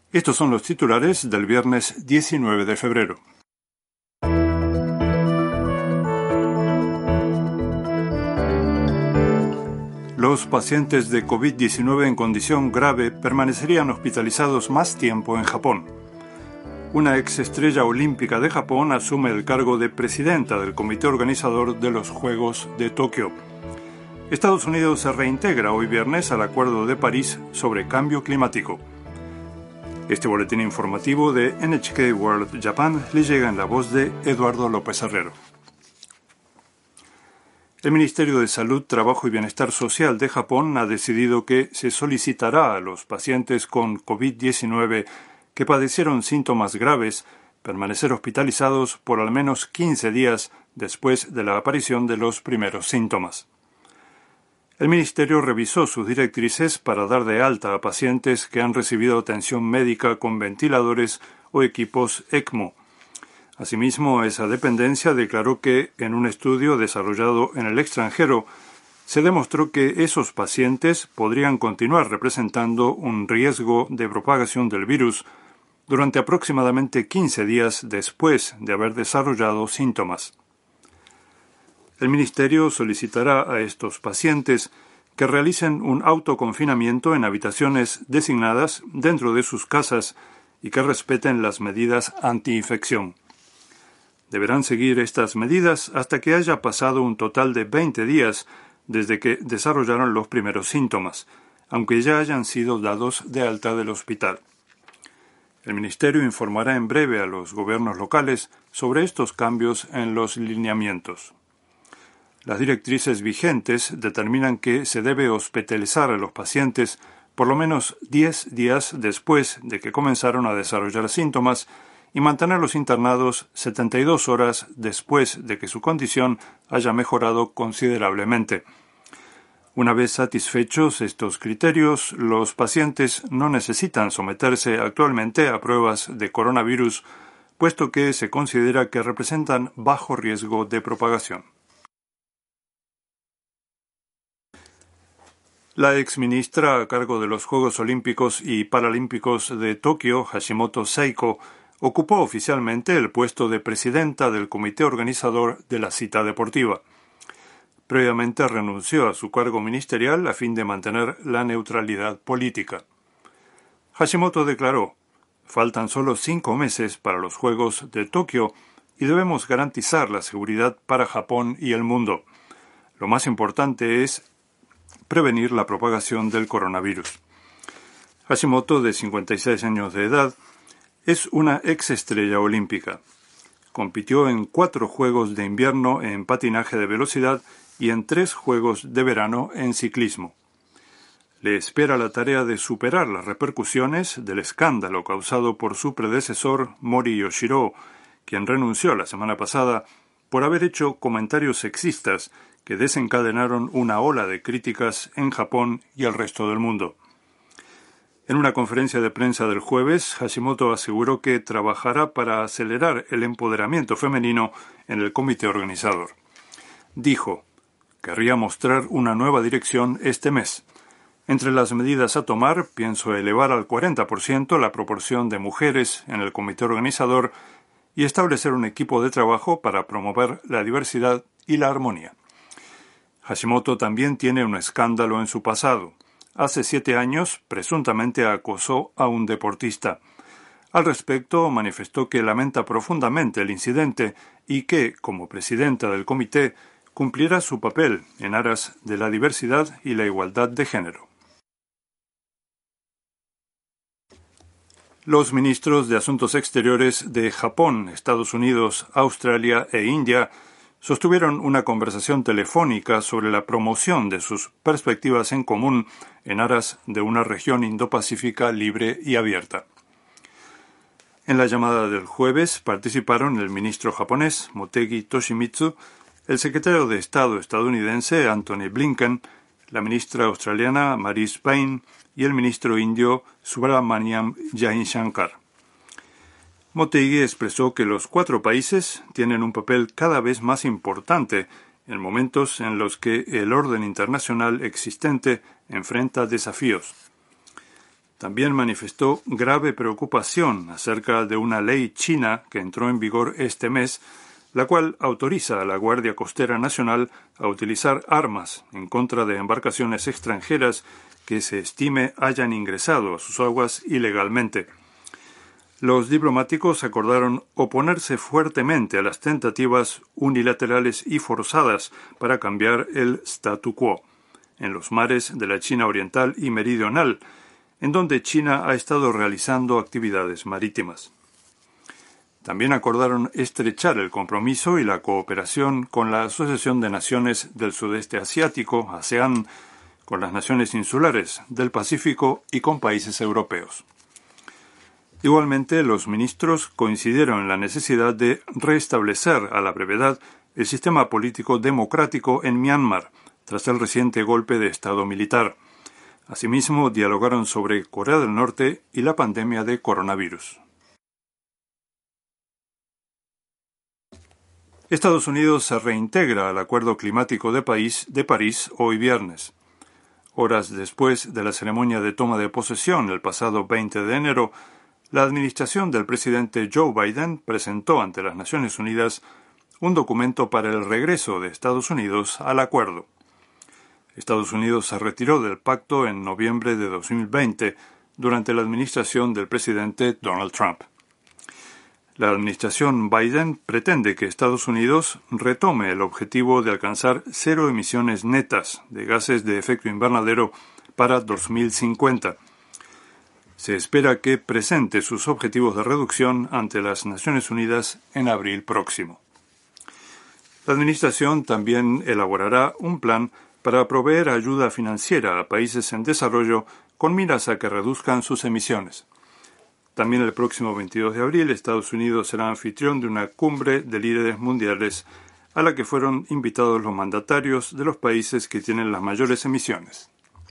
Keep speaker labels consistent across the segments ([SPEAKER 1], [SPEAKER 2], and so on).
[SPEAKER 1] Estos son los titulares del viernes 19 de febrero. Los pacientes de COVID-19 en condición grave permanecerían hospitalizados más tiempo en Japón. Una exestrella olímpica de Japón asume el cargo de presidenta del comité organizador de los Juegos de Tokio. Estados Unidos se reintegra hoy viernes al Acuerdo de París sobre cambio climático. Este boletín informativo de NHK World Japan le llega en la voz de Eduardo López Herrero. El Ministerio de Salud, Trabajo y Bienestar Social de Japón ha decidido que se solicitará a los pacientes con COVID-19 que padecieron síntomas graves permanecer hospitalizados por al menos 15 días después de la aparición de los primeros síntomas. El Ministerio revisó sus directrices para dar de alta a pacientes que han recibido atención médica con ventiladores o equipos ECMO. Asimismo, esa dependencia declaró que, en un estudio desarrollado en el extranjero, se demostró que esos pacientes podrían continuar representando un riesgo de propagación del virus durante aproximadamente 15 días después de haber desarrollado síntomas. El Ministerio solicitará a estos pacientes que realicen un autoconfinamiento en habitaciones designadas dentro de sus casas y que respeten las medidas antiinfección. Deberán seguir estas medidas hasta que haya pasado un total de 20 días desde que desarrollaron los primeros síntomas, aunque ya hayan sido dados de alta del hospital. El Ministerio informará en breve a los gobiernos locales sobre estos cambios en los lineamientos. Las directrices vigentes determinan que se debe hospitalizar a los pacientes por lo menos 10 días después de que comenzaron a desarrollar síntomas y mantenerlos internados 72 horas después de que su condición haya mejorado considerablemente. Una vez satisfechos estos criterios, los pacientes no necesitan someterse actualmente a pruebas de coronavirus, puesto que se considera que representan bajo riesgo de propagación. La exministra a cargo de los Juegos Olímpicos y Paralímpicos de Tokio, Hashimoto Seiko, ocupó oficialmente el puesto de presidenta del comité organizador de la cita deportiva. Previamente renunció a su cargo ministerial a fin de mantener la neutralidad política. Hashimoto declaró: «Faltan solo 5 meses para los Juegos de Tokio y debemos garantizar la seguridad para Japón y el mundo. Lo más importante es prevenir la propagación del coronavirus». Hashimoto, de 56 años de edad, es una exestrella olímpica. Compitió en 4 Juegos de Invierno en patinaje de velocidad y en 3 Juegos de Verano en ciclismo. Le espera la tarea de superar las repercusiones del escándalo causado por su predecesor Mori Yoshiro, quien renunció la semana pasada por haber hecho comentarios sexistas que desencadenaron una ola de críticas en Japón y el resto del mundo. En una conferencia de prensa del jueves, Hashimoto aseguró que trabajará para acelerar el empoderamiento femenino en el comité organizador. Dijo: «Querría mostrar una nueva dirección este mes. Entre las medidas a tomar, pienso elevar al 40% la proporción de mujeres en el comité organizador y establecer un equipo de trabajo para promover la diversidad y la armonía». Hashimoto también tiene un escándalo en su pasado. Hace 7 años, presuntamente acosó a un deportista. Al respecto, manifestó que lamenta profundamente el incidente y que, como presidenta del comité, cumplirá su papel en aras de la diversidad y la igualdad de género. Los ministros de Asuntos Exteriores de Japón, Estados Unidos, Australia e India sostuvieron una conversación telefónica sobre la promoción de sus perspectivas en común en aras de una región Indo-Pacífica libre y abierta. En la llamada del jueves participaron el ministro japonés Motegi Toshimitsu, el secretario de Estado estadounidense Antony Blinken, la ministra australiana Marise Payne y el ministro indio Subrahmanyam Jaishankar. Motegi expresó que los 4 países tienen un papel cada vez más importante en momentos en los que el orden internacional existente enfrenta desafíos. También manifestó grave preocupación acerca de una ley china que entró en vigor este mes, la cual autoriza a la Guardia Costera Nacional a utilizar armas en contra de embarcaciones extranjeras que se estime hayan ingresado a sus aguas ilegalmente. Los diplomáticos acordaron oponerse fuertemente a las tentativas unilaterales y forzadas para cambiar el statu quo en los mares de la China oriental y meridional, en donde China ha estado realizando actividades marítimas. También acordaron estrechar el compromiso y la cooperación con la Asociación de Naciones del Sudeste Asiático, ASEAN, con las naciones insulares del Pacífico y con países europeos. Igualmente, los ministros coincidieron en la necesidad de restablecer a la brevedad el sistema político democrático en Myanmar, tras el reciente golpe de Estado militar. Asimismo, dialogaron sobre Corea del Norte y la pandemia de coronavirus. Estados Unidos se reintegra al Acuerdo Climático de París hoy viernes. Horas después de la ceremonia de toma de posesión el pasado 20 de enero, la administración del presidente Joe Biden presentó ante las Naciones Unidas un documento para el regreso de Estados Unidos al acuerdo. Estados Unidos se retiró del pacto en noviembre de 2020 durante la administración del presidente Donald Trump. La administración Biden pretende que Estados Unidos retome el objetivo de alcanzar cero emisiones netas de gases de efecto invernadero para 2050. Se espera que presente sus objetivos de reducción ante las Naciones Unidas en abril próximo. La administración también elaborará un plan para proveer ayuda financiera a países en desarrollo con miras a que reduzcan sus emisiones. También el próximo 22 de abril, Estados Unidos será anfitrión de una cumbre de líderes mundiales a la que fueron invitados los mandatarios de los países que tienen las mayores emisiones.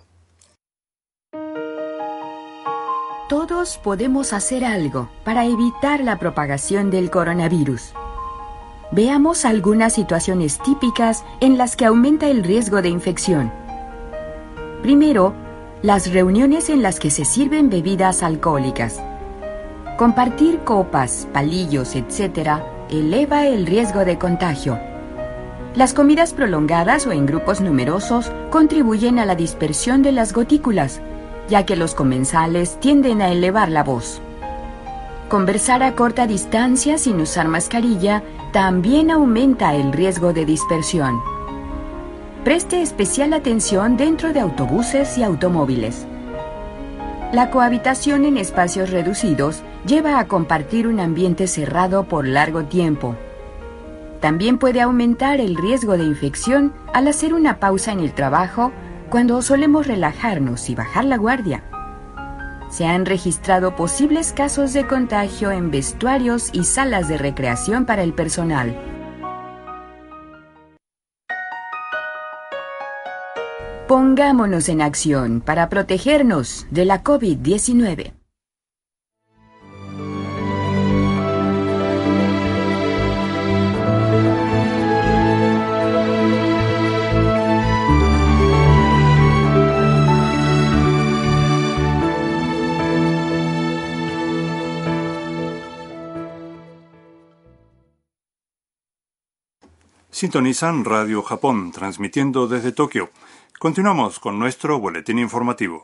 [SPEAKER 2] Todos podemos hacer algo para evitar la propagación del coronavirus. Veamos algunas situaciones típicas en las que aumenta el riesgo de infección. Primero, las reuniones en las que se sirven bebidas alcohólicas. Compartir copas, palillos, etc. eleva el riesgo de contagio. Las comidas prolongadas o en grupos numerosos contribuyen a la dispersión de las gotículas, ya que los comensales tienden a elevar la voz. Conversar a corta distancia sin usar mascarilla también aumenta el riesgo de dispersión. Preste especial atención dentro de autobuses y automóviles. La cohabitación en espacios reducidos lleva a compartir un ambiente cerrado por largo tiempo. También puede aumentar el riesgo de infección al hacer una pausa en el trabajo cuando solemos relajarnos y bajar la guardia. Se han registrado posibles casos de contagio en vestuarios y salas de recreación para el personal. Pongámonos en acción para protegernos de la COVID-19.
[SPEAKER 1] Sintonizan Radio Japón, transmitiendo desde Tokio. Continuamos con nuestro boletín informativo.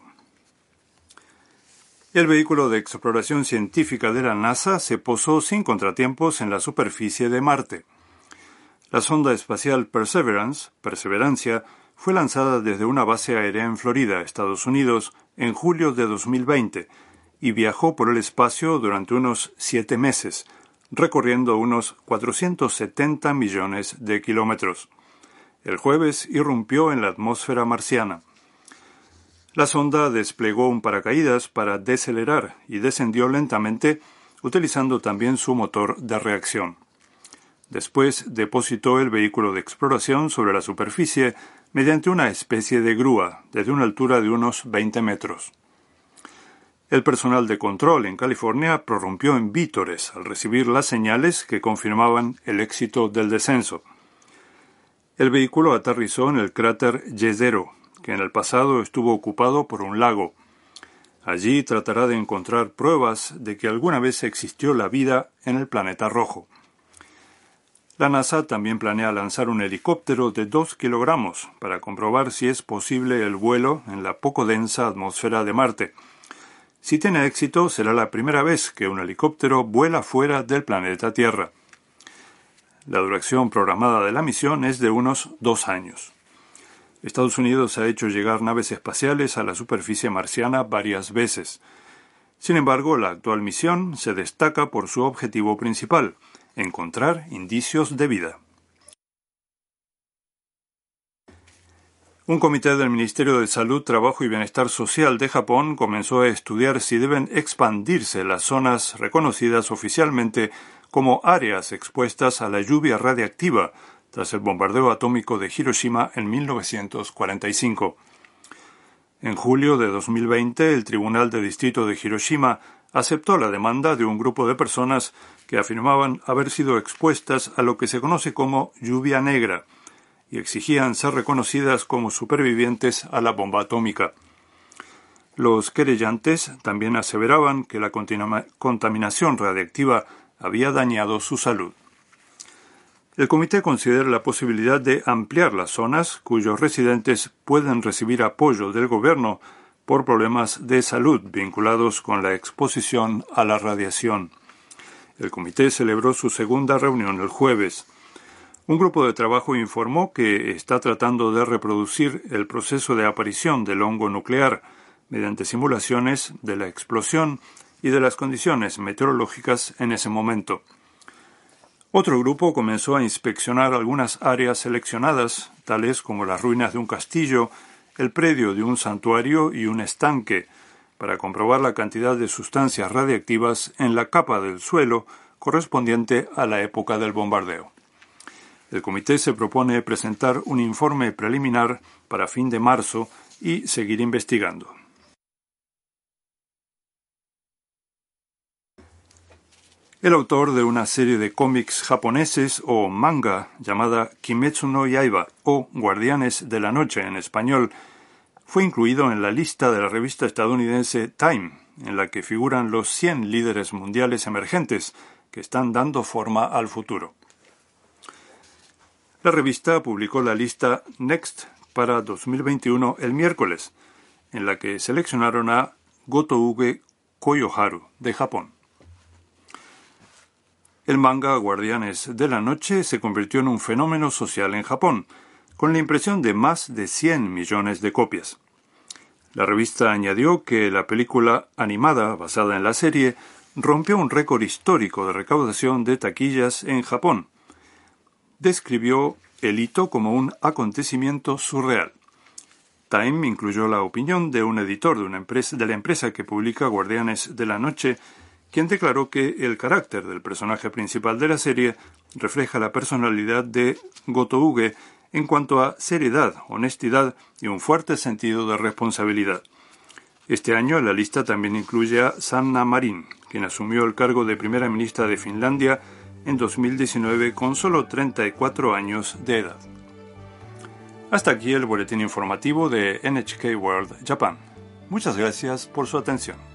[SPEAKER 1] El vehículo de exploración científica de la NASA se posó sin contratiempos en la superficie de Marte. La sonda espacial Perseverancia, fue lanzada desde una base aérea en Florida, Estados Unidos, en julio de 2020 y viajó por el espacio durante unos 7 meses, recorriendo unos 470 millones de kilómetros. El jueves irrumpió en la atmósfera marciana. La sonda desplegó un paracaídas para desacelerar y descendió lentamente, utilizando también su motor de reacción. Después depositó el vehículo de exploración sobre la superficie mediante una especie de grúa desde una altura de unos 20 metros. El personal de control en California prorrumpió en vítores al recibir las señales que confirmaban el éxito del descenso. El vehículo aterrizó en el cráter Jezero, que en el pasado estuvo ocupado por un lago. Allí tratará de encontrar pruebas de que alguna vez existió la vida en el planeta rojo. La NASA también planea lanzar un helicóptero de 2 kilogramos para comprobar si es posible el vuelo en la poco densa atmósfera de Marte. Si tiene éxito, será la primera vez que un helicóptero vuela fuera del planeta Tierra. La duración programada de la misión es de unos 2 años. Estados Unidos ha hecho llegar naves espaciales a la superficie marciana varias veces. Sin embargo, la actual misión se destaca por su objetivo principal: encontrar indicios de vida. Un comité del Ministerio de Salud, Trabajo y Bienestar Social de Japón comenzó a estudiar si deben expandirse las zonas reconocidas oficialmente como áreas expuestas a la lluvia radiactiva tras el bombardeo atómico de Hiroshima en 1945. En julio de 2020, el Tribunal de Distrito de Hiroshima aceptó la demanda de un grupo de personas que afirmaban haber sido expuestas a lo que se conoce como lluvia negra y exigían ser reconocidas como supervivientes a la bomba atómica. Los querellantes también aseveraban que la contaminación radiactiva había dañado su salud. El comité considera la posibilidad de ampliar las zonas cuyos residentes pueden recibir apoyo del gobierno por problemas de salud vinculados con la exposición a la radiación. El comité celebró su segunda reunión el jueves. Un grupo de trabajo informó que está tratando de reproducir el proceso de aparición del hongo nuclear mediante simulaciones de la explosión y de las condiciones meteorológicas en ese momento. Otro grupo comenzó a inspeccionar algunas áreas seleccionadas, tales como las ruinas de un castillo, el predio de un santuario y un estanque, para comprobar la cantidad de sustancias radiactivas en la capa del suelo correspondiente a la época del bombardeo. El comité se propone presentar un informe preliminar para fin de marzo y seguir investigando. El autor de una serie de cómics japoneses o manga llamada Kimetsu no Yaiba o Guardianes de la Noche en español fue incluido en la lista de la revista estadounidense Time, en la que figuran los 100 líderes mundiales emergentes que están dando forma al futuro. La revista publicó la lista Next para 2021 el miércoles, en la que seleccionaron a Gotouge Koyoharu de Japón. El manga Guardianes de la Noche se convirtió en un fenómeno social en Japón, con la impresión de más de 100 millones de copias. La revista añadió que la película animada basada en la serie rompió un récord histórico de recaudación de taquillas en Japón. Describió el hito como un acontecimiento surreal. Time incluyó la opinión de un editor de la empresa que publica Guardianes de la Noche, quien declaró que el carácter del personaje principal de la serie refleja la personalidad de Gotouge en cuanto a seriedad, honestidad y un fuerte sentido de responsabilidad. Este año la lista también incluye a Sanna Marin, quien asumió el cargo de primera ministra de Finlandia en 2019 con solo 34 años de edad. Hasta aquí el boletín informativo de NHK World Japan. Muchas gracias por su atención.